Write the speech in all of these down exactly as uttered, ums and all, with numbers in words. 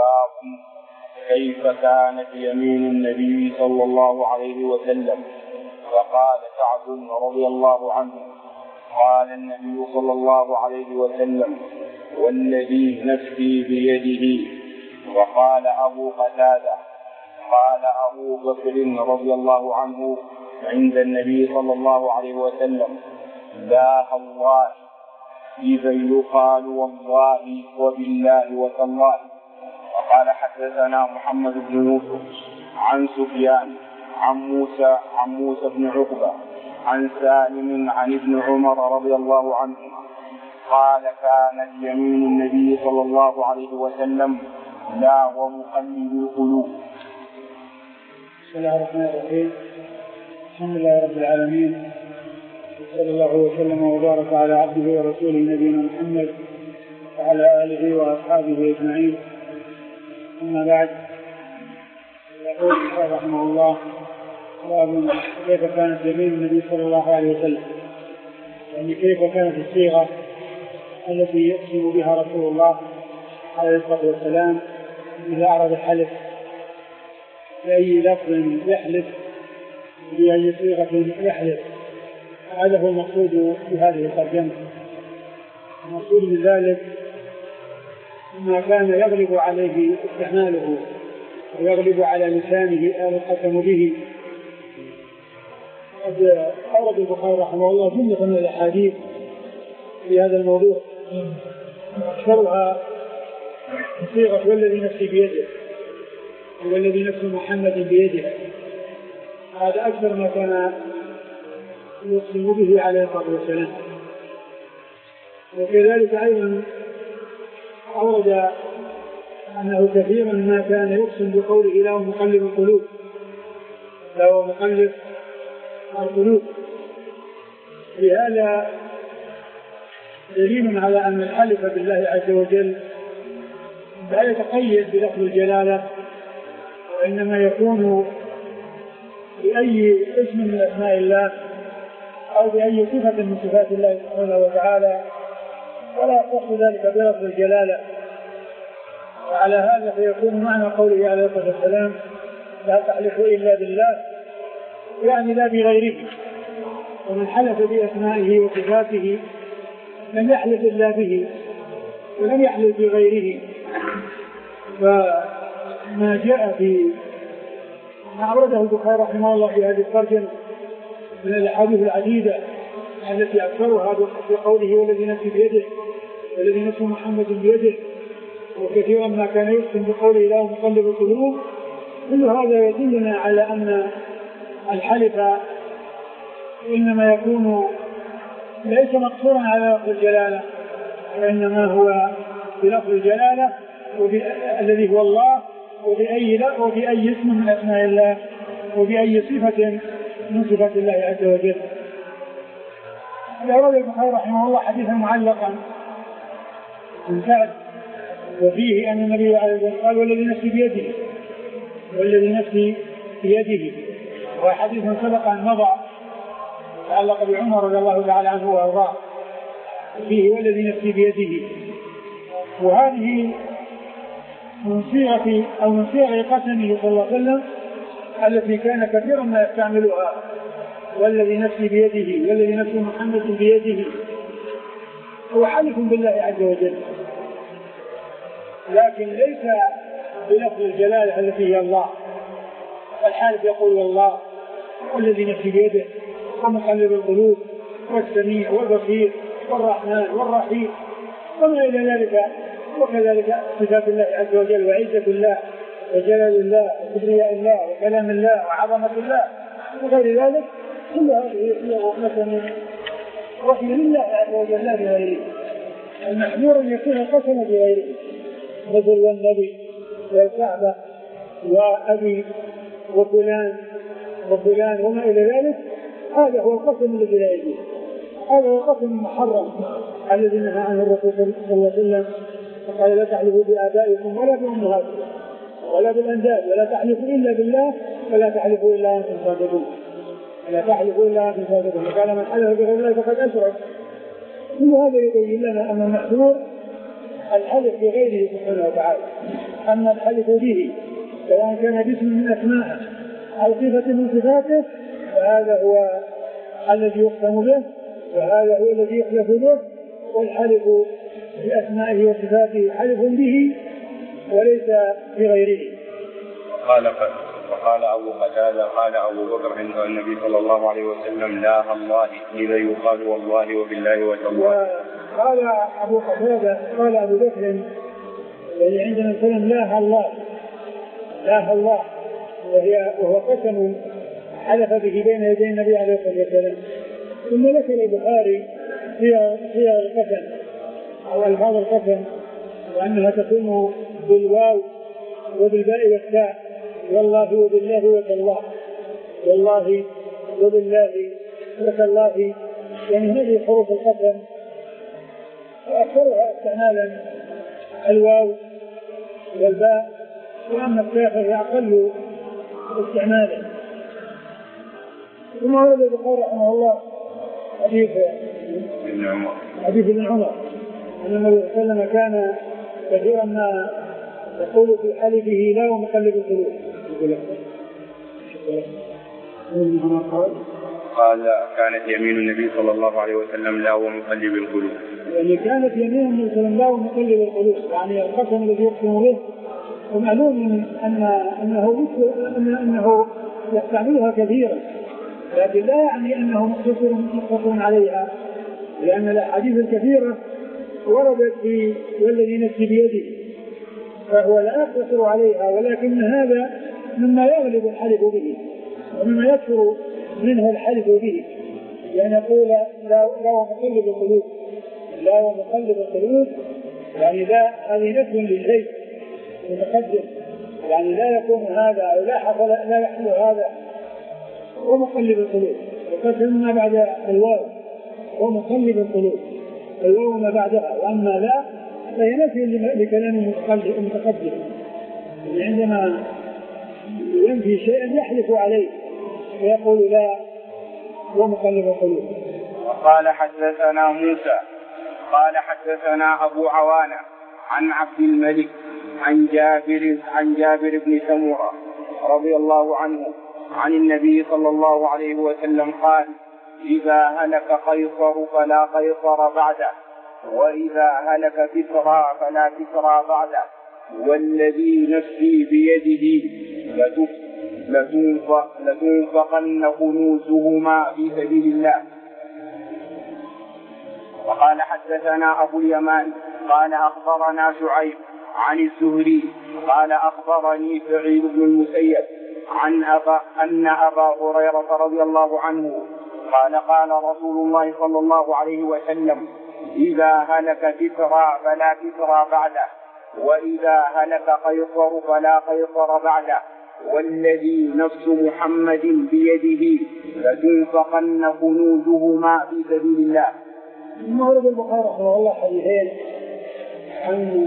باب كيف كانت يمين النبي صلى الله عليه وسلم. وقال سعد رضي الله عنه قال النبي صلى الله عليه وسلم والذي نفسي بيده. وقال أبو قتادة قال أبو بكر رضي الله عنه عند النبي صلى الله عليه وسلم لا الله إذا يقال والله وبالله وتالله. وقال حدثنا محمد بن يوسف عن سفيان عن موسى عن موسى بن عقبة عن سالم عن ابن عمر رضي الله عنهما قال كانت يمين النبي صلى الله عليه وسلم لا ومقلب القلوب. بسم الله الرحمن الرحيم. الحمد لله رب العالمين، صلى الله وسلم وبارك على عبده ورسوله نبينا محمد وعلى آله وأصحابه أجمعين. أما بعد، يقول رحمه الله باب كيف كانت يمين النبي صلى الله عليه وسلم، يعني كيف كانت الصيغة التي يقسم بها رسول الله عليه الصلاة والسلام إذا أعرض الحلف، بأي لفظ يحلف، بأي صيغة يحلف. هذا هو المقصود في هذه الترجمة. المقصود من ذلك ما كان يغلب عليه استعماله ويغلب على لسانه القسم به. قد أورد البخاري رحمه الله جملة من الأحاديث في هذا الموضوع، أكثرها صيغة والذي نفسي بيده والذي نفس محمد بيده. هذا أكثر ما كان يقسم به عليه الصلاة والسلام. وكذلك أيضا أورد أنه كثيرا ما كان يقسم بقوله لا مقلب القلوب، لا مقلب القلوب. لهذا دليل على أن الحلف بالله عز وجل لا يتقيد بلفظ الجلالة، وإنما يكون بأي اسم من أسماء الله أو بأي صفة من صفات الله سبحانه وتعالى، ولا يخص ذلك بلفظ الجلالة. وعلى هذا فيكون معنى قوله عليه الصلاة والسلام لا تحلفوا إلا بالله، يعني لا بغيره. ومن حلف بأسمائه وصفاته لم يحلف إلا به ولم يحلف بغيره. فما جاء في ما أورده البخاري رحمه الله في هذه الترجمة من الأحاديث العديدة التي أكثرها في قوله والذي نفسي بيده والذي نفس محمد بيده، وكثيرا ما كان يقسم بقوله لا مقلب القلوب، كل هذا يدلنا على أن الحلف إنما يكون ليس مقصورا على لفظ الجلالة، وإنما هو بلفظ الجلالة الذي هو الله، وبأي وبأي اسم من أسماء الله، وبأي صفة من صفات الله عز وجل. أورد البخاري رحمه الله حديثا معلقا من سعد وفيه أن النبي عليه الصلاة والسلام قال والذي نفسي بيده والذي نفسي بيده، وحديث سبق أن مضى تعلق بعمر رضي الله تعالى عنه وأرضاه فيه والذي نفسي بيده. وهذه من صيغة أو من صيغ قسمه صلى الله عليه وسلم التي كان كثيرا ما يستعملها، والذي نفسي بيده والذي نفس محمد بيده، هو حلف بالله عز وجل، لكن ليس بلفظ الجلالة التي هي الله. الحالف يقول والله والذي نفسي بيده ومقلب القلوب والسميع والبصير والرحمن والرحيم وما إلى ذلك. وكذلك صفات الله عز وجل وعزة الله وجلال الله وكبرياء الله وكلام الله وعظمة الله وغير ذلك، كل هذه مثلا وحي لله عز وجل لا بغيره. المحذور أن يكون القسم بغيره، مثل والنبي والكعبة وأبي وفلان وفلان وما إلى ذلك، هذا هو القسم الذي لا يجوز، هذا هو القسم المحرم الذي نهى عنه الرسول صلى الله عليه وسلم، فقال لا تحلفوا بآبائكم ولا بأمهاتكم ولا بالأنداد، ولا تحلفوا إلا بالله ولا تحلفوا إلا أنتم صادقون، ولا تحلفوا إلا أنتم صادقون. وقال من حلف بغير الله فقد أشرك. كل هذا يبين لنا أن المحذور الحلف بغيره سبحانه وتعالى. أن الحلف به سواء كان باسم من أسمائه أو صفة من صفاته فهذا هو الذي يقسم به وهذا هو الذي يحلف به، والحلف بأسمائه وصفاته حلف به وليس بغيره. قال وقال أبو قتادة قال أبو بكر عند النبي صلى الله عليه وسلم لا الله إذا يقال والله وبالله وتالله. قال أبو قتادة قال أبو بكر الذي عندنا سلم لا الله لا الله وهي وهو قسم حلف به بين يدي النبي عليه الصلاة والسلام. ثم ذكر البخاري صيغ القسم أو ألفاظ القسم وأنها تكون بالواو وبالباء والتاء والله وبالله وتالله والله وبالله وتالله، يعني هذه حروف القسم وأكثرها استعمالا الواو والباء، وأما التاء فهي أقل استعمالا. ثم ورد البخاري رحمه الله حديث ابن عمر حديث ابن عمر أن النبي صلى الله عليه وسلم كان كثيرا ما يقول في حلفه لا ومقلب القلوب. قال كانت يمين النبي صلى الله عليه وسلم لا ومقلب القلوب، يعني كانت يمين النبي صلى الله عليه وسلم لا ومقلب القلوب، يعني القسم الذي يقسم به ومعلوم أن أنه أن أنه يستعملها كثيرا، لكن لا يعني أنه مقتصر مقتصر عليها، لأن الأحاديث الكثيرة وردت في والذي نفسي بيده فهو لا يقتصر عليها، ولكن هذا مما يغلب الحلف به ومما يكثر منه الحلف به، يعني يقول لا ومقلب القلوب لا ومقلب القلوب، يعني لا هذه نفي للشيء متقدم، يعني لا يكون هذا أو لا حصل لا يحصل هذا ومقلب القلوب، وقسم ما بعد الواو ومقلب القلوب الواو ما بعدها، وأما لا فهي نفي لكلام المتقدم، يعني عندما ينفي شيئا يحلف عليه ويقول لا ومقلب القلوب. وقال حدثنا موسى قال حدثنا أبو عوانة عن عبد الملك عن جابر عن جابر بن سمرة رضي الله عنه عن النبي صلى الله عليه وسلم قال إذا هلك قيصر فلا قيصر بعده، وإذا هلك كسرى فلا كسرى بعده، والذي نفسي بيده لتنفقن كنوزهما في سبيل الله. وقال حدثنا أبو اليمان قال أخبرنا شعيب عن الزهري قال أخبرني سعيد بن المسيب عن أبا أن أبا هريرة رضي الله عنه قال قال رسول الله صلى الله عليه وسلم إذا هلك كسرى فلا كسرى بعده، وإذا هلك قيصر فلا قيصر بعده، والذي نفس محمد بيده لتنفقن كنوزهما في سبيل الله. ثم ورد البخاري رحمه الله حديثين عن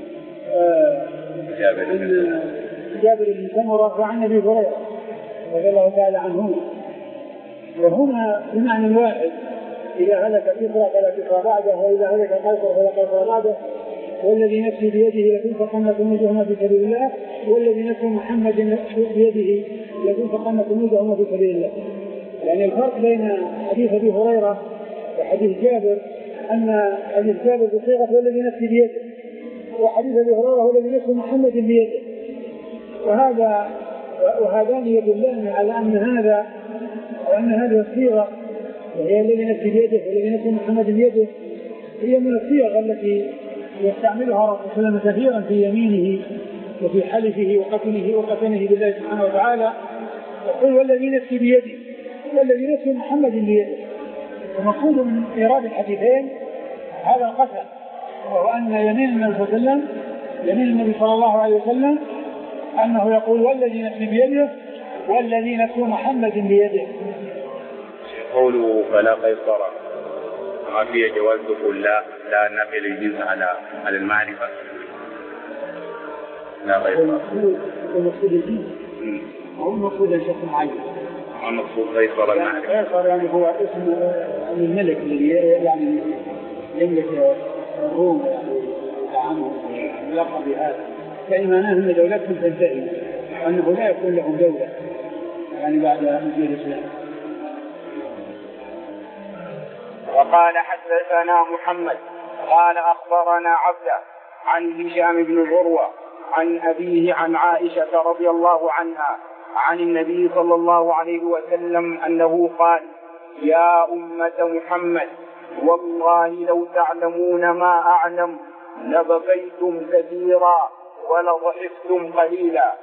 جابر بن سمرة وعن أبي هريرة رضي الله تعالى عنهما، وهما بمعنى واحد إذا هلك كسرى فلا كسرى بعده، وإذا هلك قيصر فلا قيصر بعده، والذي نفسي بيده لتنفقن كنوزهما في سبيل الله، والذي نفس محمد بيده لتنفقن كنوزهما في سبيل الله. يعني الفرق بين حديث أبي هريرة وحديث جابر أن حديث جابر بصيغة والذي نفسي بيده، وحديث أبي هريرة والذي نفس محمد بيده، وهذا وهذان يدلان على أن هذا وأن هذه الصيغة وهي الذي نفسي بيده والذي نفس محمد بيده هي من الصيغ التي يستعملها رسول الله صلى الله عليه وسلم كثيرا في يمينه وفي حلفه وقسمه وقسمه بالله سبحانه وتعالى، يقول والذي نفسي بيده والذي نفس محمد بيده. ومقصود من إيراد الحديثين هذا القسم، وهو أن يمين النبي صلى الله عليه وسلم يمين النبي صلى الله عليه وسلم أنه يقول والذي نفسي بيده والذي نفس محمد بيده. قوله فلا قيصر ما فيه جواز دخول لا لا نفي للجنس على على المعرفة. لا قيصر المقصود الجنس هو المقصود الشخص معين. المقصود قيصر المعرفة. قيصر يعني هو اسم الملك الذي يعني يملك الروم يعني عنه لقب بهذا. فإيمانهم أن دولتهم تنتهي وأنه لا يكون لهم دولة يعني بعد مجيء الإسلام. وقال حدثنا محمد قال أخبرنا عبده عن هشام بن عروة عن أبيه عن عائشة رضي الله عنها عن النبي صلى الله عليه وسلم أنه قال: يا أمة محمد والله لو تعلمون ما أعلم لبكيتم كثيرا ولضحكتم قليلا.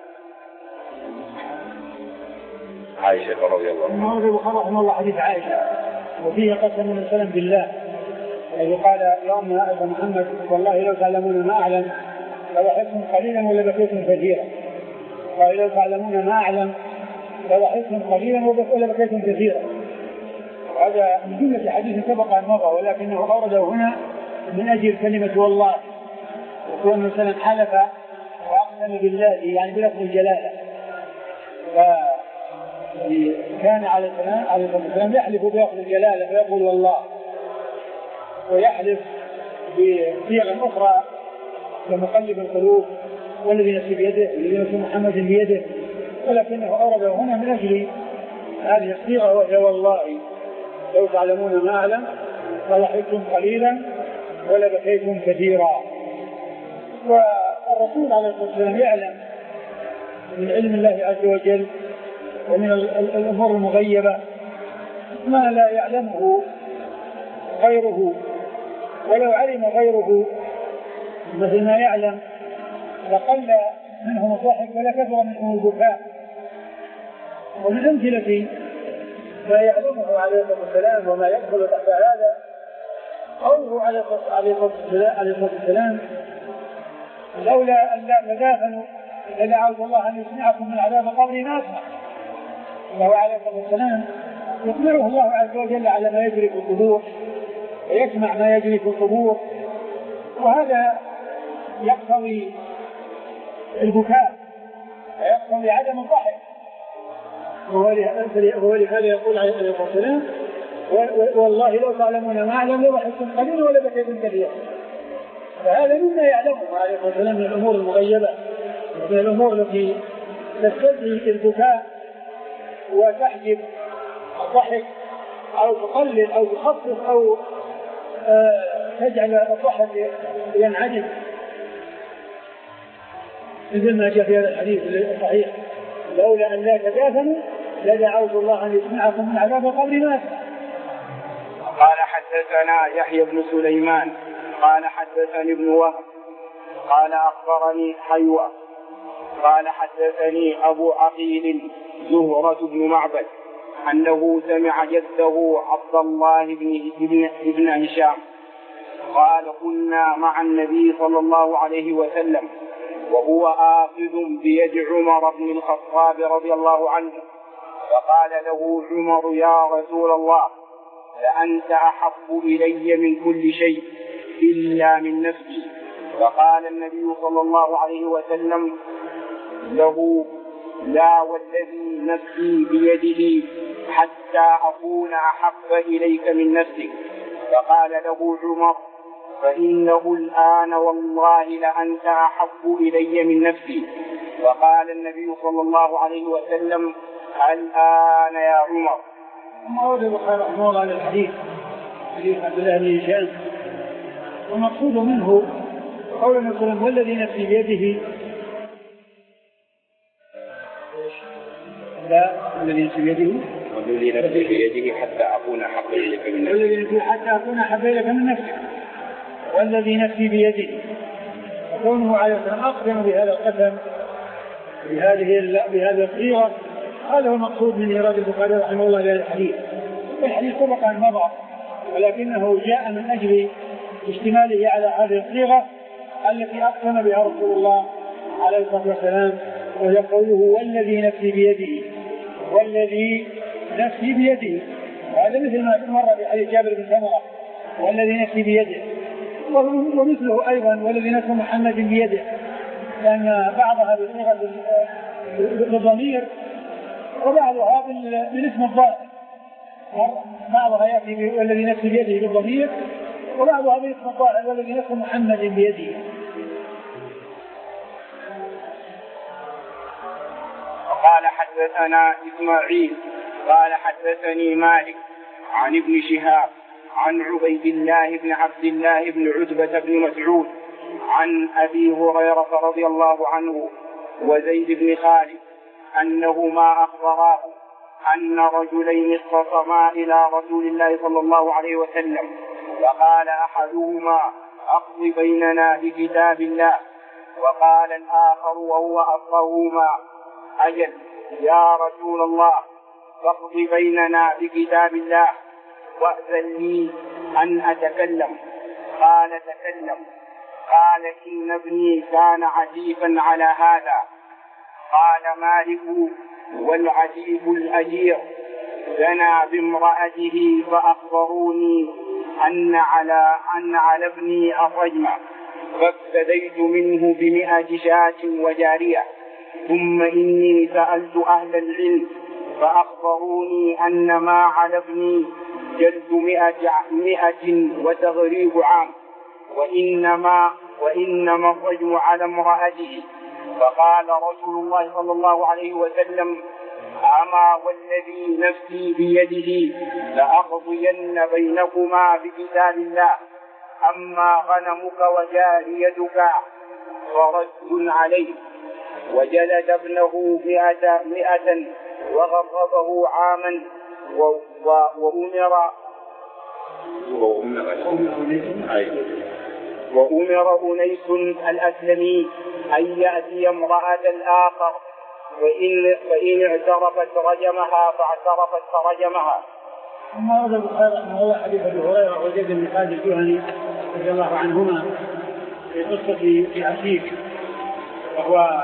عائشة رضي الله عنها. الإمام البخاري رحمه الله حديث عائشة وفيه قسم من السلام بالله، يعني قال: يا أمة محمد والله لو تعلمون ما أعلم لضحكتم قليلا ولبكيتم كثيرا. قال: لو تعلمون ما أعلم لضحكتم قليلا ولبكيتم كثيرا. هذا من جملة حديث سبق أن مضى، ولكنه أورده هنا من أجل كلمة والله، وكون مثلا حلف وأقسم بالله يعني بلفظ الجلالة. فكان عليه الصلاة والسلام يحلف بلفظ الجلالة فيقول والله، ويحلف بصيغ أخرى كمقلب القلوب والذي نفسي بيده والذي نفس محمد بيده، ولكنه أورده هنا من أجل هذه الصيغة وهي والله لو تعلمون ما أعلم لضحكتم قليلا ولبكيتم كثيرا. والرسول عليه الصلاة والسلام يعلم من علم الله عز وجل ومن الأمور المغيبة ما لا يعلمه غيره، ولو علم غيره مثل ما يعلم لقل منهم الضحك ولا كثر منهم البكاء. ومن أمثلة ما يعلمه عليه الصلاة والسلام وما يدخل تحت هذا قوله عليه الصلاة والسلام: لولا أن لا تدافنوا لدعوت الله أن يسمعكم من عذاب القبر ما أسمع. وهو عليه الصلاة والسلام يخبره الله عز وجل على ما يجري في القبور ويسمع ما يجري في القبور، وهذا يقتضي البكاء ويقتضي عدم الضحك. وهو لهذا يقول عليه الصلاة والسلام: والله لو تعلمون ما أعلم لضحكتم قليلا ولبكيتم كثيرا. فهذا مما يعلمه عليه الصلاة والسلام من الأمور المغيبة، من الأمور التي تستدعي البكاء وتحجب الضحك أو تقلل أو تخفف أو آه تجعل الضحك ينعدم، مثل ما جاء في هذا الحديث الصحيح: لولا أن لا تدافنوا لدعوت الله أن يسمعكم من عذاب القبر ما أسمع. قال حدثنا يحيى بن سليمان قال حدثني ابن وهب قال أخبرني حيوة قال حدثني أبو عقيل زهرة بن معبد أنه سمع جده عبد الله بن, بن, بن هشام قال: كنا مع النبي صلى الله عليه وسلم وهو آخذ بيد عمر بن الخطاب رضي الله عنه، فقال له عمر: يا رسول الله لأنت أحب إلي من كل شيء إلا من نفسي. فقال النبي صلى الله عليه وسلم له: لا والذي نفسي بيده حتى أكون أحب إليك من نفسك. فقال له عمر: فإنه الآن والله لأنت أحب إلي من نفسي. وقال النبي صلى الله عليه وسلم: الآن يا عمر. ثم أورد البخاري رحمه الله على الحديث حديث عبد الله بن هشام، والمقصود منه قول النبي صلى الله عليه وسلم: والذي نفسي بيده لا الذي نفسي بيده والذي نفسي بيده حتى أكون أحب إليك من نفسك والذي نفسي حتى أكون أحب إليك من نفسك والذي نفسي بيده. وكونه عليه السلام أقسم بهذا القسم بهذه بهذه الصيغة، هذا هو المقصود من إيراد البخاري رحمه الله لهذا الحديث. الحديث سبق أن مضى، ولكنه جاء من أجل اشتماله على هذه الصيغة التي أقسم بها رسول الله عليه الصلاة والسلام، وهي قوله: والذي نفسي بيده والذي نفسي بيده. وهذا مثل ما مر بحديث جابر بن سمرة: والذي نفسي بيده، ومثله أيضا: والذي نفس محمد بيده، لأن بعضها بصيغة بالضمير وبعضها بالاسم الظاهر. بعضها يأتي والذي نفسي بيده بالضمير وبعضها بالاسم الظاهر: والذي نفس محمد بيده. حدثنا إسماعيل قال حدثني مالك عن ابن شهاب عن عبيد الله بن عبد الله بن عتبة بن مسعود عن أبي هريرة رضي الله عنه وزيد بن خالد أنهما أخبراه أن رجلين اختصما إلى رسول الله صلى الله عليه وسلم فقال أحدهما أقض بيننا بكتاب الله وقال الآخر وهو أفقههما أجل يا رسول الله فاقض بيننا بكتاب الله وأذن لي أن أتكلم. قال تكلم. قال إن ابني كان عتيفا على هذا. قال مالك والعتيف الأجير زنى بامرأته فأخبروني أن على أن على ابني الرجم فافتديت منه بمئة شاة وجارية ثم إني سألت أهل العلم فأخبروني أن ما على ابني جلد مئة, مئة وتغريب عام وإنما, وإنما الرجم على امرأته. فقال رسول الله صلى الله عليه وسلم أما والذي نفسي بيده لأقضين بينكما بكتاب الله أما غنمك وجاريتك فرد عليه. وجلد ابنه مئة, مئة وغضبه عاما وأمر وأمر أنيس الأسلمي أن يأتي امرأة الآخر فإن, فإن اعترفت رجمها فاعترفت فرجمها. أما هذا البخاري هو حديث أبي هريرة وزيد بن خالد الجهني رضي الله عنهما في قصة في عتيك وهو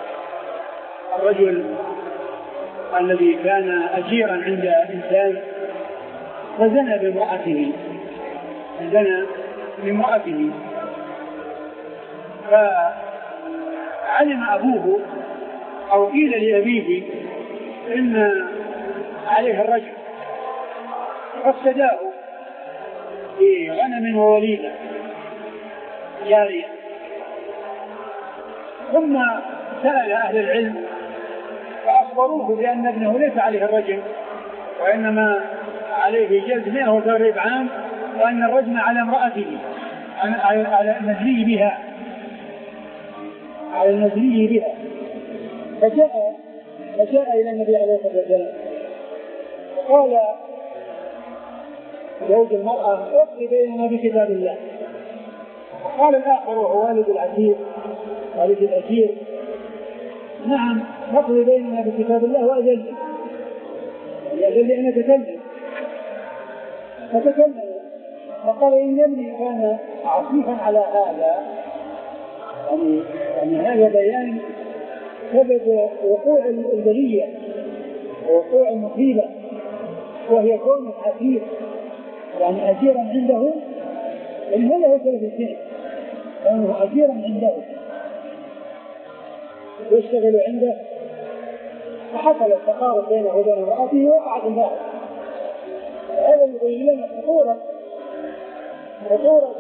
الرجل الذي كان أجيرا عند إنسان وزنى بامرأته زنى بامرأته فعلم أبوه أو قيل لأبيه إن عليه الرجل فافتداه بغنم ووليدة جارية. ثم سأل أهل العلم فأخبروه بأن ابنه ليس عليه الرجم وإنما عليه جلد مئة وتغريب عام وأن الرجم على امرأته على المزني بها على المزني بها. فجاء فجاء إلى النبي عليه الصلاة والسلام وقال زوج المرأة اقضي بيننا بكتاب الله. قال الآخر وهو والد العسير والد الأسير نعم اقضي بيننا بكتاب الله وأجل لأجل أن أتكلم. فتكلم فقال إن ابني كان عصيفا على هذا يعني, يعني هذا بيان سبب وقوع البلية ووقوع المصيبة وهي كون عسير يعني أجيرا عنده إن هذا هو سبب السنة كونه أجيرا عنده يشتغل عنده فحصل التقارب بينه وبين امرأته وقعت الباعث. هذا يبين لنا خطورة خطورة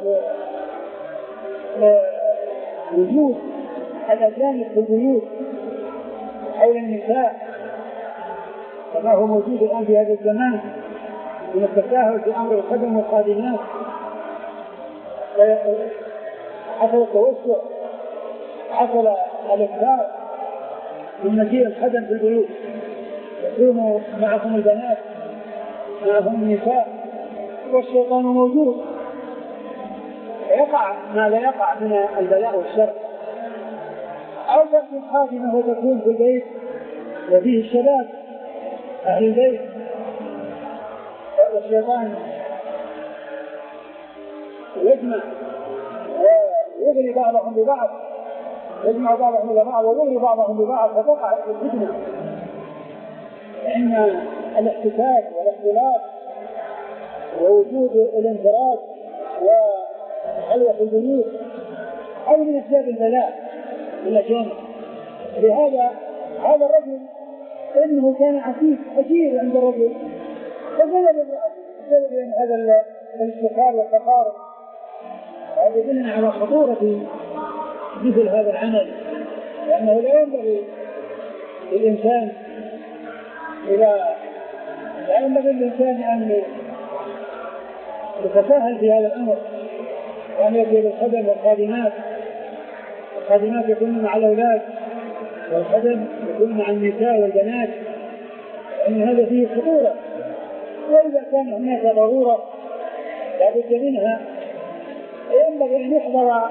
وجود الأجانب في البيوت حول النساء كما هو موجود الآن في هذا الزمان من التساهل في أمر الخدم والخادمات. حصل التوسع حصل الإكثار من مسير الخدم في البيوت يكون معهم البنات معهم النساء والشيطان موجود يقع ما لا يقع من البلاء والشر. أو تأتي الخادمة وتكون في البيت وفيه الشباب أهل البيت والشيطان يجمع ويغري بعضهم ببعض يجمع بعضهم ببعض ويغري بعضهم ببعض فتقع الفتنة. فإن الاحتكاك والاختلاط ووجود الانفراد وخلوة البيوت هذا من أسباب البلاء الأجانب. لهذا هذا الرجل إنه كان عسير أجير عند الرجل فزنى بالرأس بسبب أن هذا الاشتغال والتقارب. هذا يدلنا على خطورة مثل هذا العمل لأنه لا ينبغي للإنسان إذا لا ينبغي للإنسان أن يتساهل في هذا الأمر وأن يأتي بالخدم والخادمات. الخادمات يكون مع الأولاد والخدم يكون مع النساء والبنات، لأن هذا فيه خطورة. وإذا كان هناك ضرورة لا بد منها ينبغي أن يحضر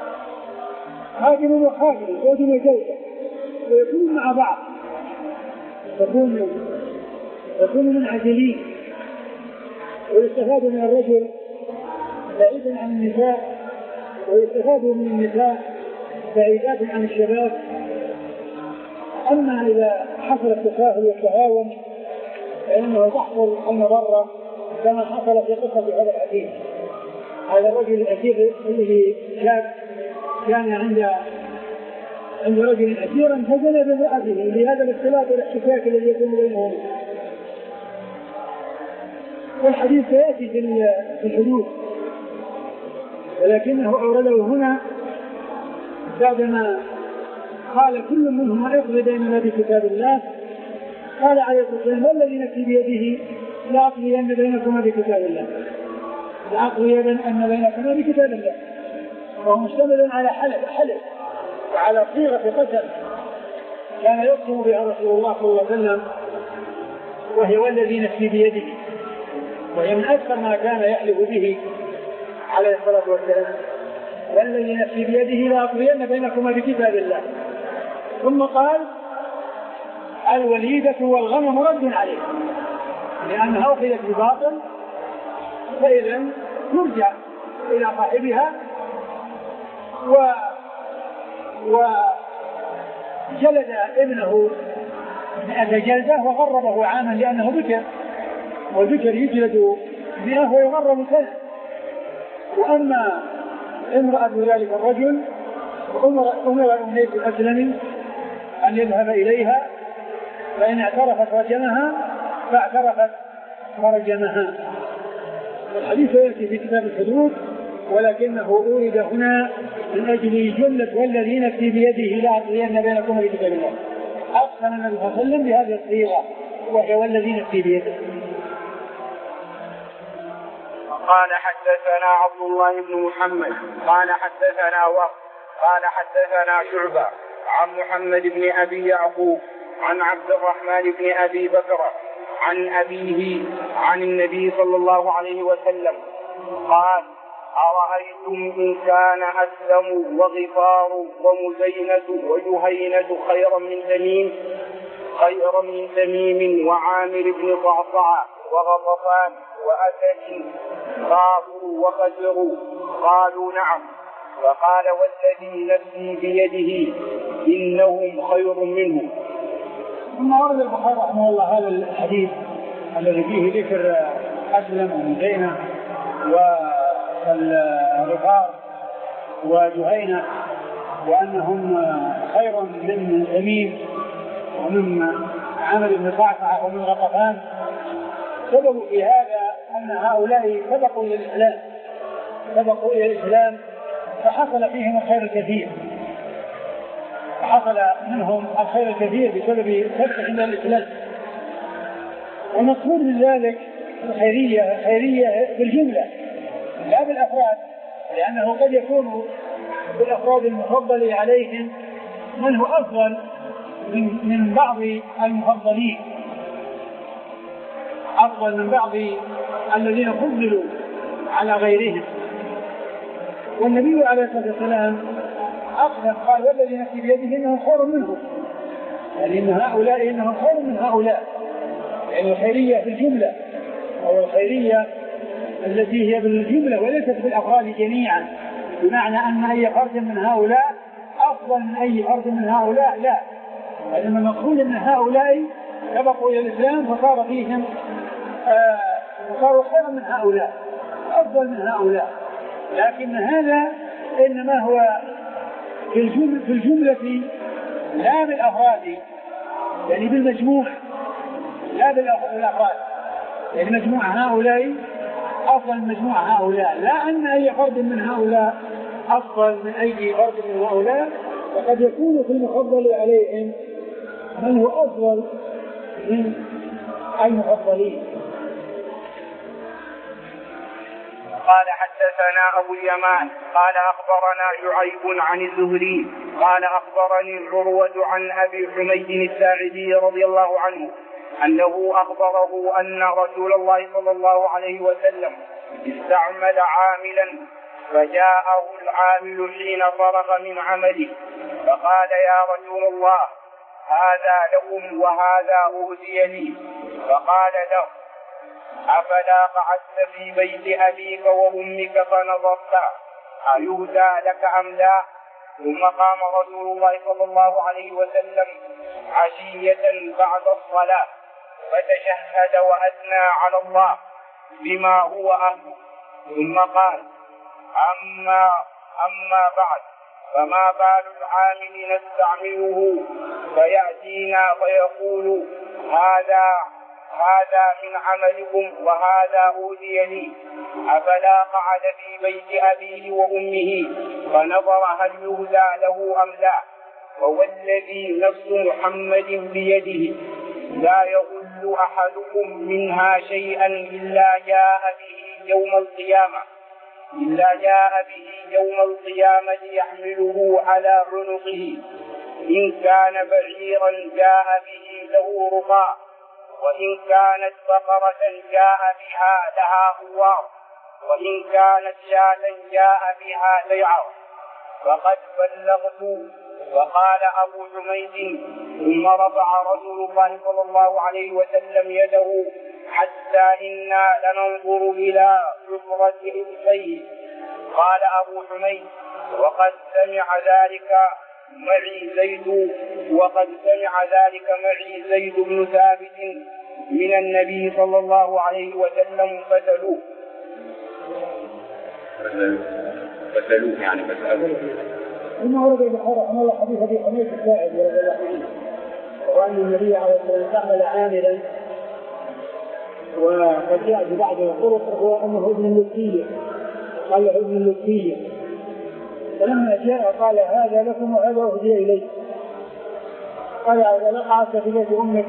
خادم وخادم زوج وزوجة ويكونوا مع بعض، يكونوا يكونوا منعزلين، ويستفاد من الرجل بعيدا عن النساء، ويستفاد من النساء بعيدات عن الشباب. أما إذا حصل التساهل والتهاون فإنه تحصل المضرة كما حصل في قصة هذا الحديث. هذا الرجل الأسير الذي شاب كان عند عند رجل أسيرا فزن بامرأته لهذا الاختلاط والاحتكاك الذي يكون بينهم. والحديث سيأتي في الحدود، ولكنه أورده هنا بعدما قال كل منهما اقضي بيننا بكتاب الله. قال عليه الصلاة والسلام والذي نفسي بيده لأقضين بينكما بكتاب الله، لأقضين بينكما بكتاب الله. وهو مشتمل على حلف حلف وعلى صيغة قسم كان يقسم بها رسول الله صلى الله عليه وسلم، وهي والذي نفسي بيده، وهي من أكثر ما كان يحلف به عليه الصلاة والسلام. والذي نفسي بيده لأقضين بينكما بكتاب الله. ثم قال الوليدة والغنم رد عليه لأنها أخذت بباطل، فإذا ترجع إلى صاحبها. و وجلد ابنه مئة جلدة وغربه عاما لأنه ذكر، والذكر يجلد مئة ويغرب سنة. وأما امرأة ذلك الرجل أمر أنيس الأسلمي أن يذهب إليها، فإن اعترفت رجمها، فاعترفت ورجمها. الحديث يأتي في كتاب الحدود، ولكنه أورد هنا من أجل جملة والذي نفسي بيده لأقضين بينكما بكتاب الله. أقسم النبي صلى الله عليه وسلم بهذه الصيغة وهي والذي نفسي بيده. قال حدثنا عبد الله بن محمد قال حدثنا وقت قال حدثنا شعبة عن محمد بن أبي يعقوب عن عبد الرحمن بن أبي بكر عن أبيه عن النبي صلى الله عليه وسلم قال أرأيتم إن كان أسلم وغفار ومزينة وجهينة خيرا من تميم خيرا من تميم وعامر بن صعصع وغطفان وأسد خافوا وخسروا؟ قالوا نعم. فقال والذي نفسي بيده إنهم خير منهم. ثم ورد البخاري رحمه الله هذا الحديث الذي فيه ذكر أسلم ومزينة والغفار وجهينة وأنهم خير من تميم ومن عامر بن صعصع ومن غطفان. سبب في هذا أن هؤلاء سبقوا إلى الإسلام سبقوا إلى الإسلام فحصل فيهم الخير الكثير فحصل منهم الخير الكثير بسبب سبقهم إلى الإسلام. والمقصود من ذلك الخيرية الخيرية بالجملة لا بالأفراد، لأنه قد يكون بالأفراد المفضل عليهم من هو أفضل من, من بعض المفضلين، أفضل من بعض الذين فضلوا على غيرهم. والنبي عليه الصلاة والسلام أقسم قال والذي نفسي بيده إنهم خير منهم، يعني إن هؤلاء إنهم خير من هؤلاء، يعني الخيرية في الجملة أو الخيرية التي هي بالجملة وليست بالأفراد جميعا، بمعنى أن أي فرد من هؤلاء أفضل من أي فرد من هؤلاء، لا، إنما المقصود أن هؤلاء سبقوا إلى الإسلام فصار فيهم آه صاروا خيرا من هؤلاء أفضل من هؤلاء. لكن هذا إنما هو في الجملة, في الجملة لا بالأفراد، يعني بالمجموع لا بالأفراد، يعني مجموع هؤلاء أفضل من مجموع هؤلاء، لا أن أي فرد من هؤلاء أفضل من أي فرد من هؤلاء. وقد يكون في المفضل عليهم من هو أفضل من المفضلين. قال حدثنا أبو اليمان قال أخبرنا شعيب عن الزهري قال أخبرني عروة عن أبي حميد الساعدي رضي الله عنه أنه أخبره أن رسول الله صلى الله عليه وسلم استعمل عاملا فجاءه العامل حين فرغ من عمله فقال يا رسول الله هذا لكم وهذا أهدي لي. فقال له أفلا قعدت في بيت أبيك وأمك فنظرت أيهدى لك أم لا؟ ثم قام رسول الله صلى الله عليه وسلم عشية بعد الصلاة فتشهد وأثنى على الله بما هو أهله ثم قال أما, أما بعد فما بال العامل نستعمله فيأتينا فيقول هذا هذا من عملكم وهذا أودي لي. أفلا قعد في بيت أبيه وأمه فنظر هل يهدى له أم لا؟ ووالذي نفس محمد بيده لا يغل أحدكم منها شيئا إلا جاء به يوم القيامة إلا جاء به يوم القيامة يحمله على عنقه إن كان بعيرا جاء به له رقاء وإن كانت بقرة جاء بها لها خوار وإن كانت شاة جاء بها بيعر. فقد بلغت. وقال أبو حميد ثم رفع رسول الله صلى الله عليه وسلم يده حتى إنا لننظر إلى حفرة إبطيه. قال أبو حميد وقد سمع ذلك معي زيد وقد سمع ذلك معي زيد بن ثابت من النبي صلى الله عليه وسلم فسألوه فسألوه يعني فسألوه ثم ورد بحر رحمه الله حديث أبي حميد الساعدي رضي الله عنه وأن النبي عليه الصلاة والسلام استعمل عاملا وقد جاء في بعض الطرق هو أنه ابن اللوكية قال له ابن اللوكية فلما جاء قال هذا لكم وهذا أهدي إليه. قال إذا لقعت في بيت أمك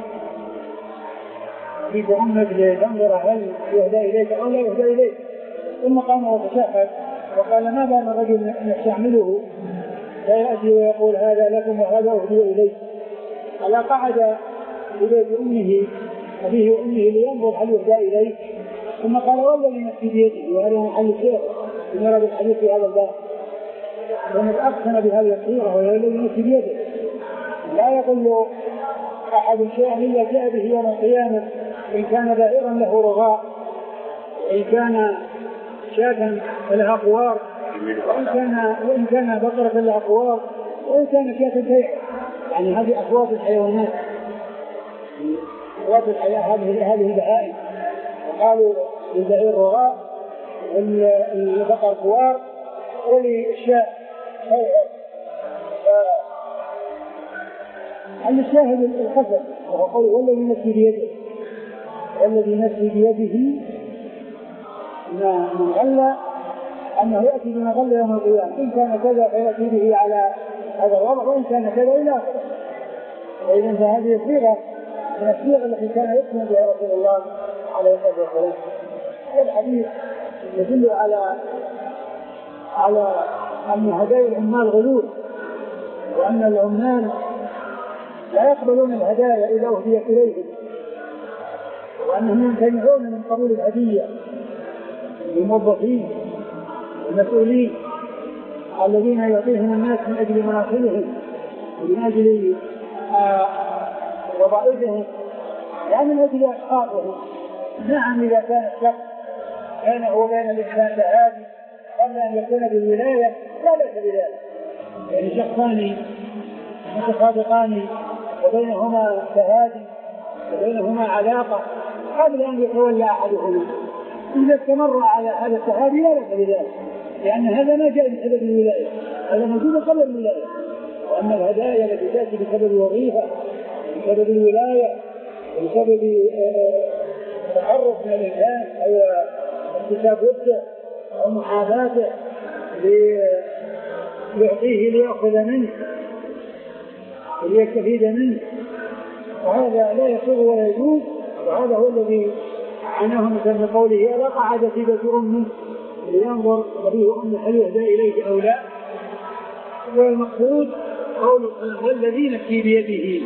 بيت أمك لتنظر هل يهدى إليك أو لا يهدى إليك. ثم قام وتشهد وقال ما بال الرجل يستعمله فيأتي ويقول هذا لكم وهذا أهدي إليه. قال قعد في بيت أمه أبيه وأمه لينظر هل يهدى إليه. ثم قال والذي نفسي بيده وهذا محل الشيخ من يرى الحديث في هذا الباب ومن أقسم بهذه الصيغة وهي الذي نفسي بيده لا يقول أحد شيئا إلا جاء به يوم القيامة إن كان بائرا له رغاء وإن كان شاة لها خوار وإن كان وإن كان بقرة لها خوار وإن كان شاة بيع. يعني هذه أصوات الحيوانات أصوات الحياة هذه هذه البهائم. وقالوا للبعير رغاء والبقر خوار وللشاة عن الشاهد القسم وهو قول والذي نفسي بيده والذي نفسي بيده من غلى أنه يأتي بما غلى يوم القيامة إن كان كذا فيأتي به على هذا الوضع وإن كان كذا إلى آخره. وإذن فهذه الصيغة من الصيغ التي كان يقسم بها رسول الله عليه الصلاة والسلام. هذا الحديث يدل على على أن هدايا العمال غلول وأن العمال لا يقبلون الهدايا إذا أهديت إليهم وأنهم يمتنعون من قبول الهدية للموظفين المسؤولين الذين يعطيهم الناس من أجل مناصبهم ومن أجل وظائفهم لا من أجل أشخاصهم. نعم إذا كان الشخص بينه وبين الإنسان تهادي قبل أن يكون بالولاية لا بأس بذلك. يعني شخصان متسابقان وبينهما تهادي وبينهما علاقة قبل أن يتولى أحدهما إذا استمر على هذا التهادي لا بأس بذلك لأن هذا ما جاء بسبب الولاية هذا موجود قبل الولاية. وأما الهدايا التي تأتي بسبب الوظيفة بسبب الولاية بسبب التعرف من الإنسان أو اكتساب وده أو محاباته ليعطيه ليأخذ منه وليستفيد منه وهذا لا يصير ولا يجوز وهذا هو الذي عناه مثلا من قوله ألا قعد في بيت أمه لينظر أبيه أمه هل يهدى إليه أو لا. والمقصود قول والذي نفسي بيده.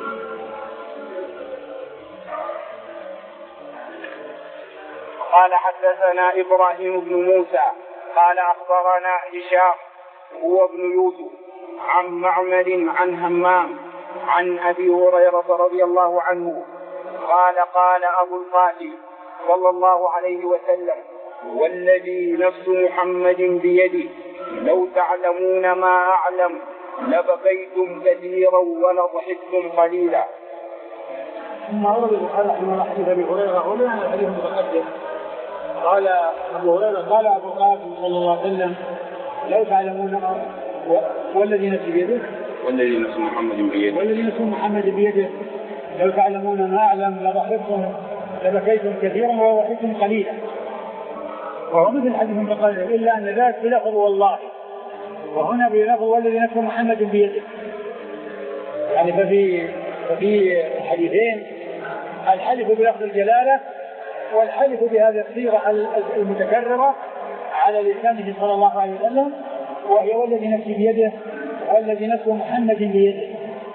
قال حدثنا إبراهيم بن موسى قال أخبرنا هشام هو ابن يوسف عن معمر عن همام عن أبي هريرة رضي الله عنه قال قال أبو القاسم صلى الله عليه وسلم والذي نفس محمد بيده لو تعلمون ما أعلم لبكيتم كثيرا ولضحكتم قليلا. ثم أورد البخاري رحمه الله حديث أبي هريرة ولنا الحديث المتقدم. قال أبو هريرة قال أبو القاسم صلى الله عليه وسلم لو تعلمون والذي نفس بيده والذي نفس محمد بيده والذي نفس محمد بيده لو تعلمون ما أعلم لضحكتم لبكيتم كثيرا ولضحكتم قليلا. وهو مثل الحديث المتقدم إلا أن ذاك بلفظ والله وهنا بلفظ والذي نفس محمد بيده. يعني ففي ففي الحديثين الحلف بلفظ الجلالة والحلف بهذه الصيغة المتكررة على لسانه صلى الله عليه وسلم وهي والذي نفسي بيده والذي نفس محمد بيده.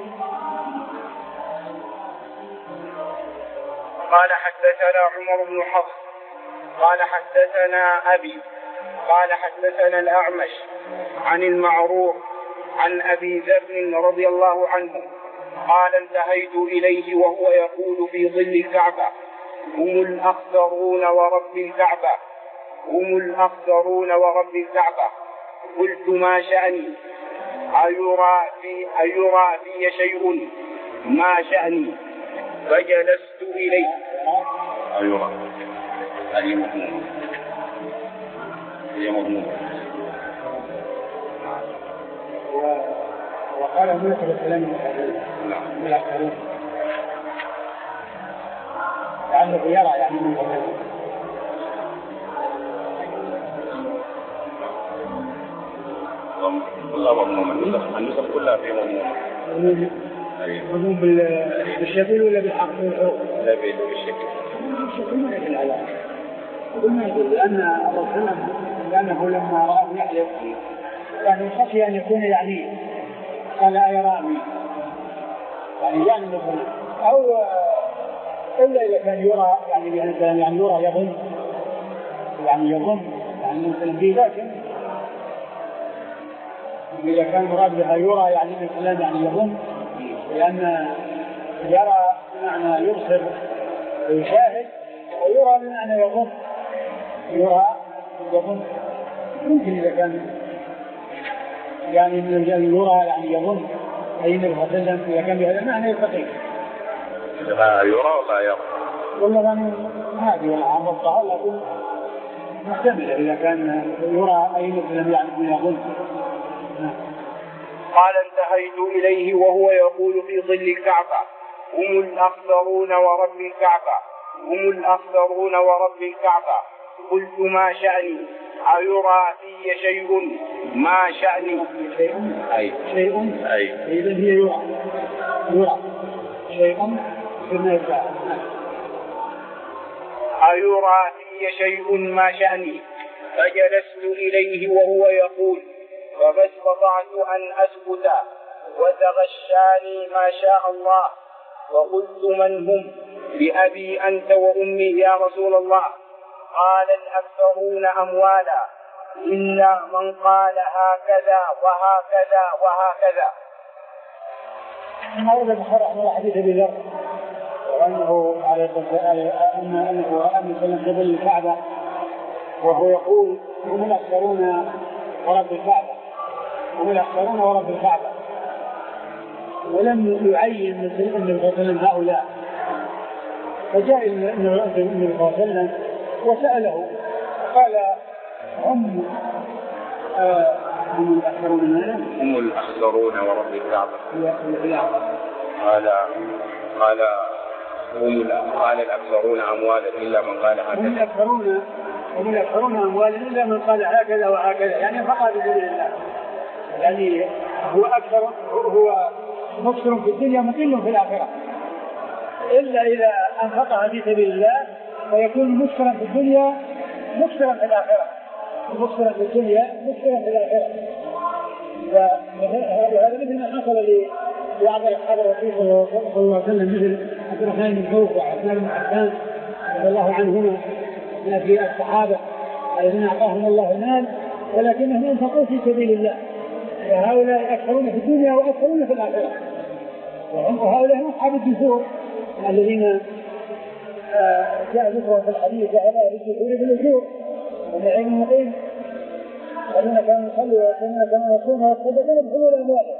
قال حدثنا عمر بن حفص قال حدثنا أبي قال حدثنا الأعمش عن المعروف عن أبي ذر رضي الله عنه قال انتهيت إليه وهو يقول في ظل الكعبة هم الأخسرون ورب الكعبة هم الأخسرون ورب الكعبة. قلت ما شأني أيرى في, أيرى في شيء ما شأني فجلست إليه أيرى هذه مضمون هي مضمون. وقال هناك الكلام الآخرين لأنه يرى يعني من قبل كلها مضمومة النسخ كلها فيها مضمومة مضموم بالشكل ولا بالحق والحروف؟ لا بالشكل بالشكل ما يدل على قلنا يقول لأن الرسول لأنه لما رأى يحلف يعني خشي أن يكون يعني قال أيراني يعني يعني مثلا أو إلا إذا كان يرى يعني يعني يرى يظن يعني يظن يعني مثلا في ذاك إذا كان مراد بها يرى يعني مثلا يعني يظن لأن يرى بمعنى يبصر ويشاهد ويرى بمعنى يظن يرى يظن ممكن إذا كان يعني من الرجال يرى يعني يظن أي النبي صلى الله عليه وسلم إذا كان بهذا المعنى يستقيم. لا يرى ولا يرى والله يعني هذه ولا عن الصحة لكن محتملة إذا كان يرى أي مثلا يعني يظن. قال انتهيت إليه وهو يقول في ظل الكعبة هم الأخسرون ورب الكعبة هم الأخسرون ورب الكعبة. قلت ما شأني أيرى في شيء ما شأني شيء أي شيء أي إذا هي يرى يرى شيء كما يفعل أيرى في شيء ما شأني فجلست إليه وهو يقول فما استطعت أن أسكت وتغشاني ما شاء الله وقلت من هم بأبي أنت وأمي يا رسول الله؟ قال الأكثرون أموالا إلا من قال هكذا وهكذا وهكذا. ثم ورد البخاري رحمه الله حديث أبي ذر وأنه عليه أنه رأى النبي صلى الله عليه وسلم قبل الكعبة وهو يقول هم الأكثرون ورب الكعبة هم الأكثرون ورب الكعبة ولم يعين النبي صلى الله عليه وسلم هؤلاء. فجاء النبي صلى الله عليه وسلم وسأله قال هم آه هم الأكثرون مالا هم الأكثرون ورب الكعبة. قال قال هم قال الأكثرون أموالا إلا من قال هكذا. هم الأكثرون هم الأكثرون أموالا إلا من قال هكذا وهكذا يعني فقط بذل الله يعني هو أكثر هو مكثر في الدنيا مقل في الآخرة إلا إذا أنفقها في سبيل الله فيكون مكسرا في الدنيا مكسرا في الآخرة، مكسرا في الدنيا مكسرا في الآخرة. وهذا مثل ما حصل لبعض أصحاب الرسول صلى الله عليه وسلم مثل عبد الرحمن بن عوف وعثمان بن عفان رضي الله عنهما من في الصحابة الذين أعطاهم الله المال ولكنهم أنفقوا في سبيل الله، وهؤلاء أكثرون في الدنيا وأكثرون في الآخرة. وهؤلاء هم أصحاب الدثور الذين جاء ذكرهم في الحديث وهؤلاء بالدثور بالأجور والعلم المقيم الذين كانوا يصلوا والذين كانوا يصوموا ويتصدقون بحلول أموالهم.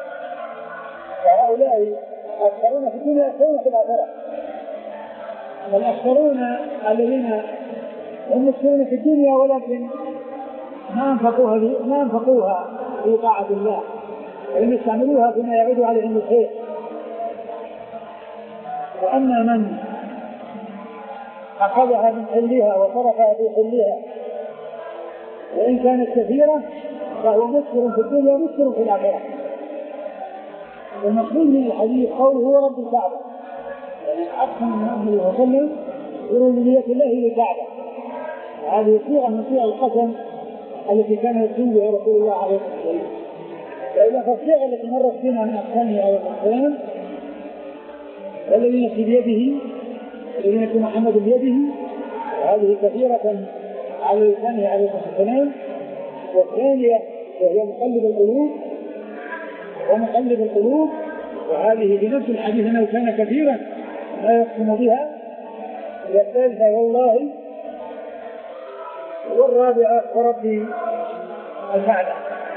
وهؤلاء أكثرون في الدنيا وأكثرون في الآخرة. والأكثرون الذين هم مكثرون في الدنيا ولكن ما أنفقوها ما أنفقوها في طاعة الله وإن استعملوها فيما يعود عليهم الخير. وأما من أخذها من حلها وصرفها في حلها وإن كانت كثيرة فهو مكثر في الدنيا ومكثر في الآخرة. والمقصود من الحديث قوله هو رب الكعبة، يعني أقسم النبي صلى الله عليه وسلم بربوبية الله للكعبة. هذه صيغة من صيغ القسم التي كان يقسم بها رسول الله عليه الصلاة والسلام. وإذا فالصيغة التي مرت فينا من أقسامه أو الأقسام والذي نفسي بيده الذي يكون محمد بيده، وهذه كثيرة على لسانه عليه الصلاة والسلام. والثانية وهي مقلب القلوب ومقلب القلوب، وهذه بنفس الحديث أنه كان كثيرا لا يقسم بها. والثالثة والله، والرابعة ورب الكعبة.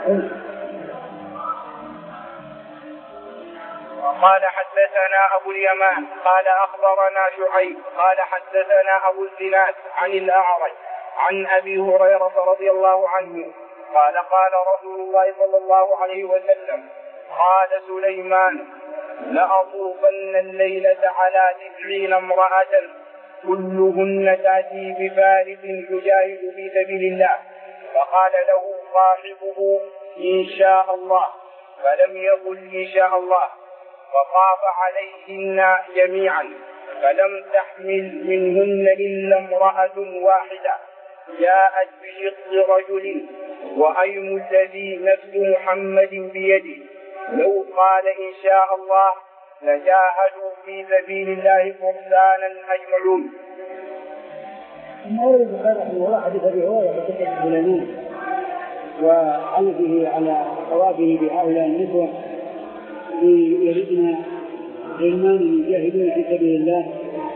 قال حدثنا أبو اليمان قال أخبرنا شعيب قال حدثنا أبو الزناد عن الأعرج عن أبي هريرة رضي الله عنه قال قال رسول الله صلى الله عليه وسلم قال سليمان لأطوفن الليلة على تسعين امرأة كلهن تأتي بفارس يجاهد في سبيل الله. فقال له صاحبه إن شاء الله، فلم يقل إن شاء الله، فطاف عليهن جميعا فلم تحمل منهن إلا امرأة واحدة جاءت بشق رجل وأيم الذي نفس محمد بيده لو قال إن شاء الله لجاهدوا في سبيل الله فرسانا أجمعون. أورد البخاري رحمه الله حديث أبي هريرة بقصة سليمان وحلفه على ثوابه بهؤلاء النسوة يردن غلمان يجاهدون في سبيل الله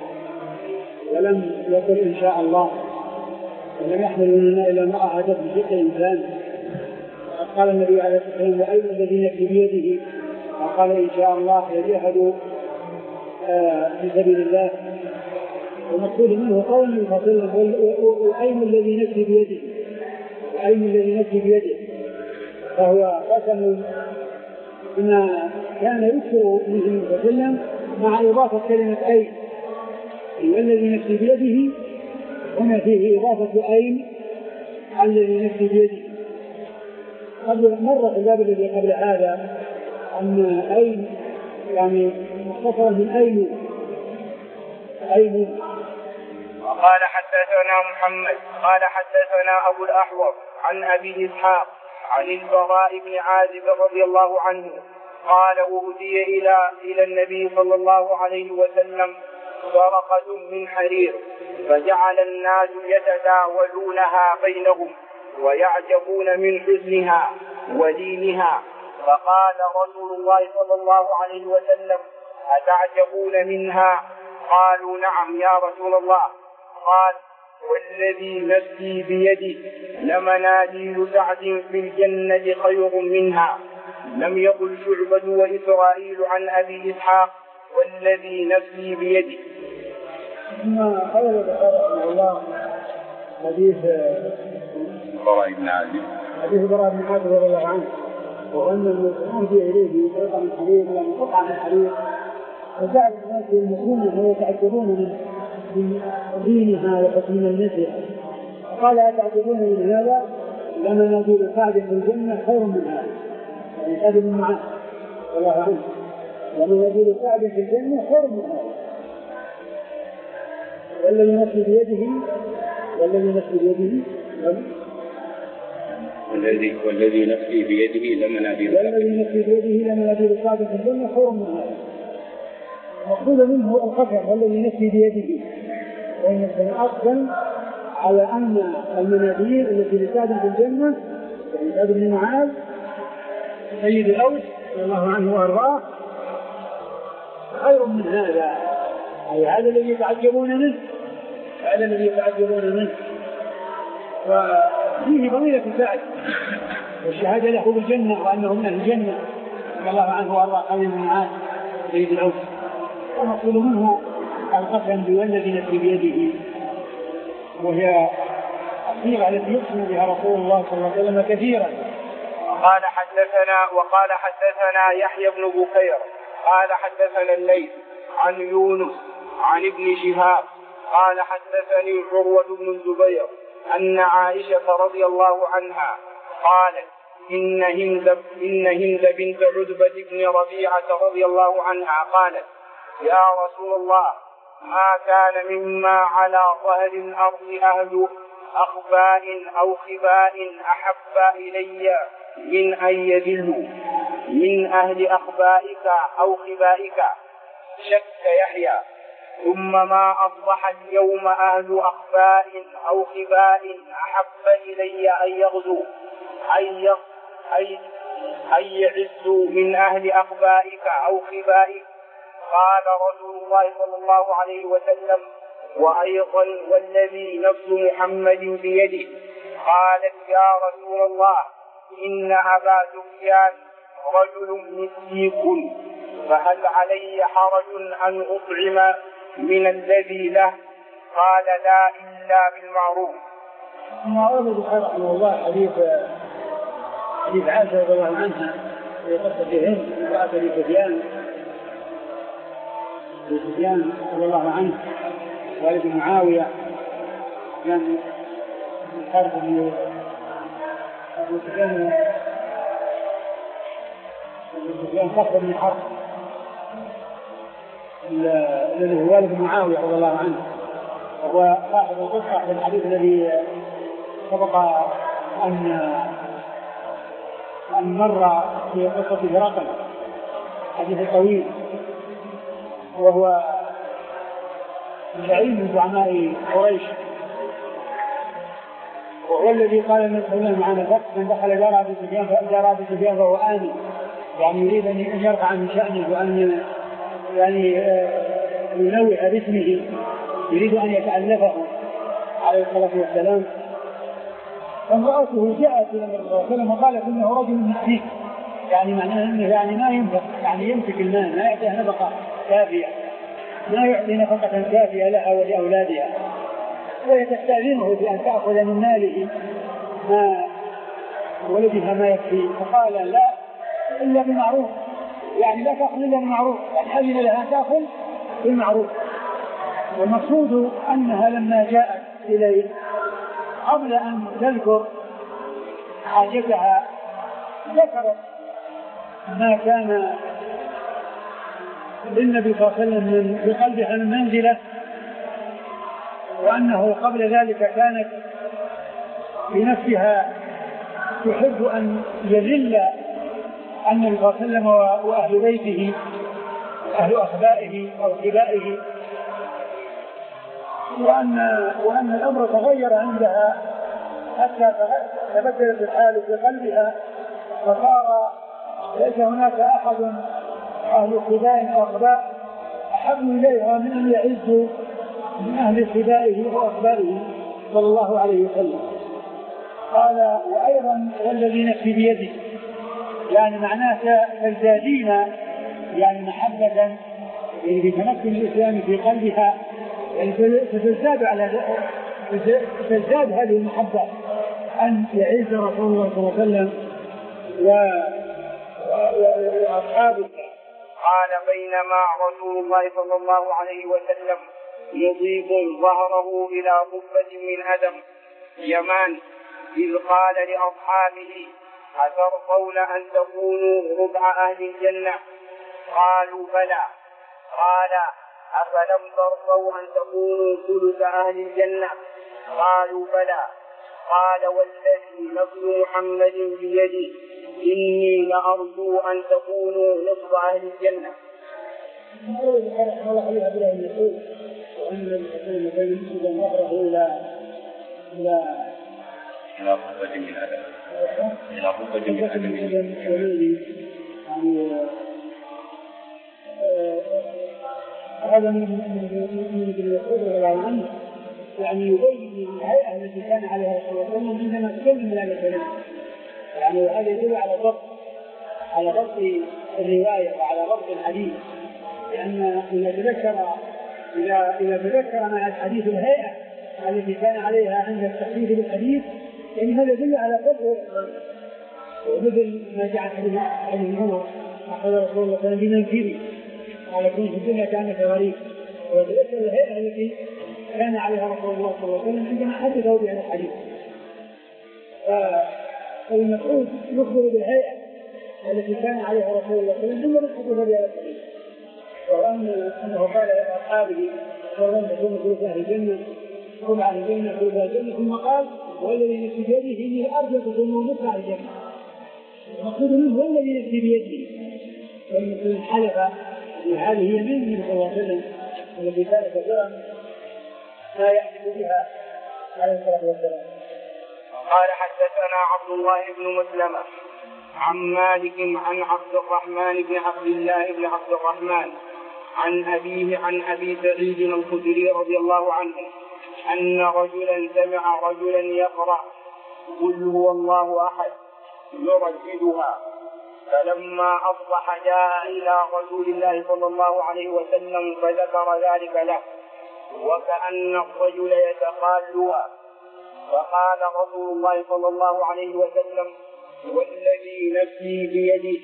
ولم يقل إن شاء الله، ولم يحمل مننا إلى امرأة عجب بشق إنسان. قال النبي عليه الصلاة والسلام وأيضا الذين في بيده، وقال إن شاء الله يجاهدوا في سبيل الله. ومقصود منه قول فصل وأيم الذي نفسي بيده، وأيم الذي نفسي بيده، فهو قسم بما كان يذكر به وسلم مع إضافة كلمة أيم. والذي نفسي بيده هنا فيه إضافة أيم الذي نفسي بيده. قبل مرة في الباب الذي قبل هذا أن أيم يعني مختصرا من أيم أيم. وقال حدثنا محمد قال حدثنا أبو الأحوص عن أبي إسحاق عن البراء بن عازب رضي الله عنه قال أهدي إلى إلى النبي صلى الله عليه وسلم ورقة من حرير فجعل الناس يتداولونها بينهم ويعجبون من حسنها ولينها. فقال رسول الله صلى الله عليه وسلم أتعجبون منها؟ قالوا نعم يا رسول الله. قال والذي نفسي بيده لمناديل سعد في الجنة خير منها. لم يقل شعبة وإسرائيل عن أبي إسحاق والذي نفسي بيده. ثم قال البخاري رحمه الله حديث براء بن عازب حديث براء بن عازب رضي الله عنه، وأن المسلمون إليه قطعة من حرير لم قطعة من حرير، فجعل الناس المسلمين يتعجبون من دينها وحكم النساء. قال أتعجبون من هذا؟ لمناديل سعد في الجنة خير من هذا، يعني سعد بن معاذ والله عنه، لمناديل سعد في الجنة خير من هذا. والذي نفسي بيده والذي نفسي بيده والذي والذي نفسي بيده لمن أبي والذي نفسي بيده لمن أبي بكر في الجنة خير من هذا. مقصود منه القسم والذي نفسي بيده، وإن الأقسم على أن المناديل التي لسعد في الجنة يعني سعد بن معاذ سيد الأوس رضي الله عنه وأرضاه خير من هذا، أي هذا الذي يتعجبون منه هذا الذي يتعجبون منه وفيه فضيلة سعد والشهادة له بالجنة وأنه من أهل الجنة رضي الله عنه وأرضاه خير من معاذ سيد الأوس. ونقول منه القسم بالذي نفسي بيده، وهي الصيغة التي يقسم بها رسول الله صلى الله عليه وسلم كثيرا. قال حدثنا وقال حدثنا يحيى بن بكير قال حدثنا الليث عن يونس عن ابن شهاب قال حدثني عروة بن الزبير أن عائشة رضي الله عنها قالت إن هند إن هند بنت عتبة بن ربيعة رضي الله عنها قالت يا رسول الله ما كان مما على ظهر الأرض أهل أخباء أو خباء أحب إلي من أن يذلوا من أهل أخبائك أو خبائك. شك يحيى ثم ما أصبح اليوم أهل أخباء أو خباء أحب إلي أن يغزوا أن يعزوا من أهل أخبائك أو خبائك. قال رسول الله صلى الله عليه وسلم وأيضا والذي نفس محمد بيده. قالت يا رسول الله إن أبا سفيان رجل مسيك فهل علي حرج أن أطعم من الذي له؟ قال لا إلا بالمعروف. ما أرد بخير رحمه الله حديث حديث عائشة رضي الله عنها في قصة هند وأتى لسفيان سفيان رضي الله عنه والد معاوية كان حرب بن سفيان سفيان صخر بن حرب الذي هو والد معاوية رضي الله عنه، وهو صاحب القصة في الحديث الذي سبق أن أن مر في قصة هرقل حديث طويل، وهو زعيم من زعماء قريش، وهو الذي قال النبي صلى الله عليه وسلم عن الفقه من دخل دار ابي سفيان فدار ابي سفيان فهو آمن، يعني يريد ان يرفع من شأنه وان يعني ينوع باسمه، يريد ان يتألفه عليه الصلاة والسلام. فامرأته جاءت الى النبي صلى الله عليه وسلم وقالت انه رجل مسكين، يعني معناه انه يعني ما ينفق، يعني يمسك المال ما يعطيها نفقة كافية، ما يعطي نفقة كافية لها ولأولادها، ويتستأذنه بأن تأخذ من ماله ما ولدها ما يكفي، فقال لا إلا بمعروف، يعني لا تأخذ إلا بمعروف، يعني أذن لها أن تأخذ بالمعروف. والمقصود أنها لما جاءت إليه قبل أن تذكر حاجتها ذكرت ما كان للنبي صلى الله عليه وسلم من بقلبها من منزلة، وأنه قبل ذلك كانت بنفسها تحب أن يذل النبي صلى الله عليه وسلم وأهل بيته أهل أخبائه أو خبائه، وأن, وأن الأمر تغير عندها حتى تبدلت الحال في قلبها، فصار ليس هناك أحد أهل خباء أو أخباء أحب إليها من أن يعزوا من أهل خبائه وأخبائه صلى الله عليه وسلم. قال وأيضا والذي نفسي بيده، يعني معناه تزدادين يعني محبة بتمكن الإسلام في قلبها، يعني تزداد على تزداد هذه المحبة أن يعز رسول الله صلى الله عليه وسلم وأصحابه. قال بينما رسول الله صلى الله عليه وسلم يضيف ظهره إلى قبة من أدم يمان إذ قال لأصحابه أترضون أن تكونوا ربع أهل الجنة؟ قالوا بلى. قال أفلم ترضوا أن تكونوا ثلث أهل الجنة؟ قالوا بلى. قال والذي نفس محمد بيده إني لأرجو أن تكونوا نصف أهل الجنة. وأن الحكومة يجب أن يقرأ إلى إلى إلى رتبة من هذا إلى رتبة من هذا من من اليسود رضي الله عنه، يعني يبين الهيئة التي كان عليها رسول الله صلى الله عليه وسلم عندما تكلم هذا الكلام، يعني هذا يدل على ضبط على ضبط الرواية وعلى ضبط الحديث، لأن إذا تذكر إذا إذا تذكر مع الحديث الهيئة التي كان عليها عند التحديث بالحديث، يعني هذا يدل على ضبط. ومثل ما جاء حديث عمر أخذ رسول الله صلى الله عليه وسلم بمنكبه على كون في الدنيا كانت غريب، وتذكر الهيئة التي كان عليها رسول الله صلى الله عليه وسلم عندما حدثه بهذا الحديث. فالمسعود يخبر بالهيئة التي كان عليها رسول الله صلى الله عليه وسلم ثم يحدث بهذا الحديث، وأن أنه قال لأصحابه ولم تكونوا ثلث أهل الجنة هم أهل الجنة ثلث أهل الجنة، ثم قال والذي نفسي بيده إني أرجو أن تكونوا نصف أهل الجنة. المقصود منه والذي نفسي بيده، ومن حلف هذه هي من النبي صلى الله عليه وسلم التي كان كثيرا ما يحدث بها عليه الصلاة والسلام. قال حدثنا عبد الله بن مسلمة عن مالك عن عبد الرحمن بن عبد الله بن عبد الرحمن عن أبيه عن أبي سعيد الخدري رضي الله عنه أن رجلا سمع رجلا يقرأ قل هو الله أحد يرددها، فلما أصبح جاء إلى رسول الله صلى الله عليه وسلم فذكر ذلك له وكأن الرجل يتقالها، فقال رسول الله صلى الله عليه وسلم والذي نفسي بيده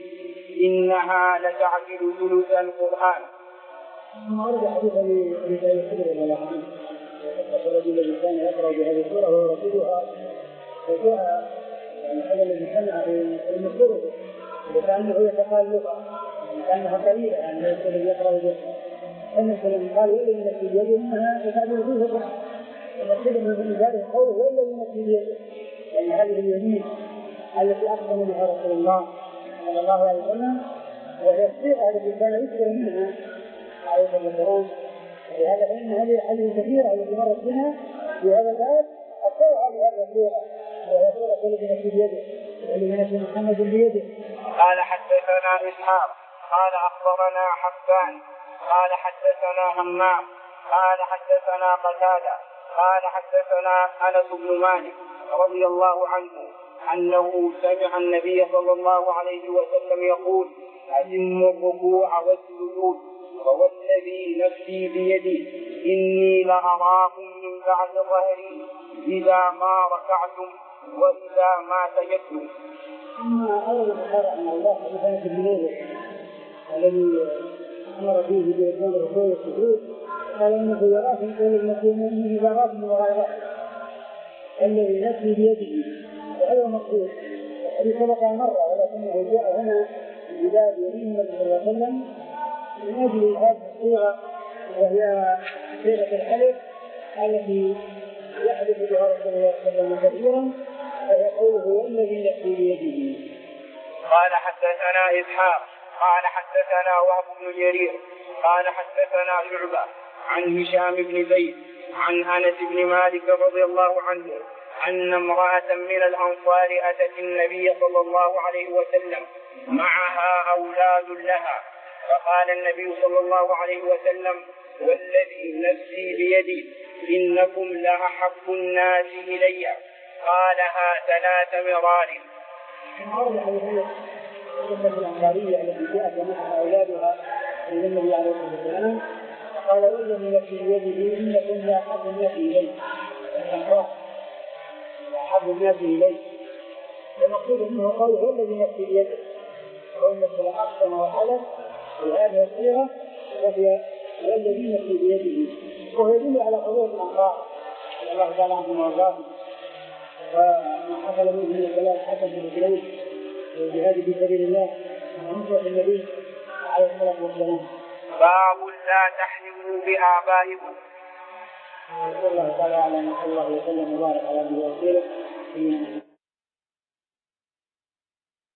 إنها لتعدل ثلث القرآن. ثم أرجع حديث أبي سعيد الخدري رضي الله عنه الرجل الذي كان يقرأ بهذه السورة ويرددها، وجاء يعني هذا الذي سمع المخبره وكأنه يتقالها كأنها قليلة، يعني ليس الذي يقرأ بها. النبي قال والذي نفسي بيده إنها لتعدل ثلث القرآن، ونقول من ذلك قوله والذي نفسي بيده، يعني هذه اليمين التي أقسم بها رسول الله صلى الله عليه وسلم، وهي الصيغة التي كان يذكر منها عليه الصلاة والسلام. ولهذا فإن هذه الحديث الكثيرة التي مرت بها في هذا الباب أكثرها بهذه الصيغة، وهي صيغة الذي نفسي بيده والذي نفسي محمد بيده. قال حدثنا إسحاق قال أخبرنا حبان قال حدثنا همام قال حدثنا قتادة قال حدثنا أنس بن مالك رضي الله عنه أنه سمع النبي صلى الله عليه وسلم يقول أتموا الركوع والسجود، ووالذي نفسي بيدي إني لأراكم من بعد ظهري إذا ما ركعتم وإذا ما سجدتم. ثم أول البخاري رحمه الله حديث ابن الذي أمر فيه بإتمام الركوع والسجود، قال إنه يراكم كل المسلمين إذا راكم وراء الذي نفسي بيده، وهذا المقصود. الذي سبق مرة ولكنه جاء هنا بباب يمين النبي صلى الله عليه وسلم من أجل هذه الصيغة، وهي صيغة الحلف التي يحدث بها رسول الله صلى الله عليه وسلم كثيرا، فهي قوله والذي نفسي بيده. قال حدثنا إسحاق قال حدثنا وهب بن جرير قال حدثنا شعبة عن هشام بن زيد عن أنس بن مالك رضي الله عنه أن امرأة من الأنصار أتت النبي صلى الله عليه وسلم معها أولاد لها، فقال النبي صلى الله عليه وسلم والذي نفسي بيدي إنكم لأحب الناس إلي، قالها ثلاث مرار. الأنصارية التي جاءت معها أولادها إلى النبي عليه الصلاة والسلام قال والذي نفسي بيده إنكم لأحب الناس إلي، أحب الناس إليه. المقصود منه قوله والذي نفسي بيده، والنبي أقسم وحلف بهذه الصيغة وهي والذي نفسي بيده، وهو يدل على حضور الأنصار رضي الله تعالى عنهم وأرضاهم، وما حصل منه من الكلام حسن بن سليم والجهاد في سبيل الله ونصرة النبي عليه الصلاة والسلام. باب لا تحلفوا بآبائكم. الله تعالى على ما صلى الله وسلم وبارك على نبينا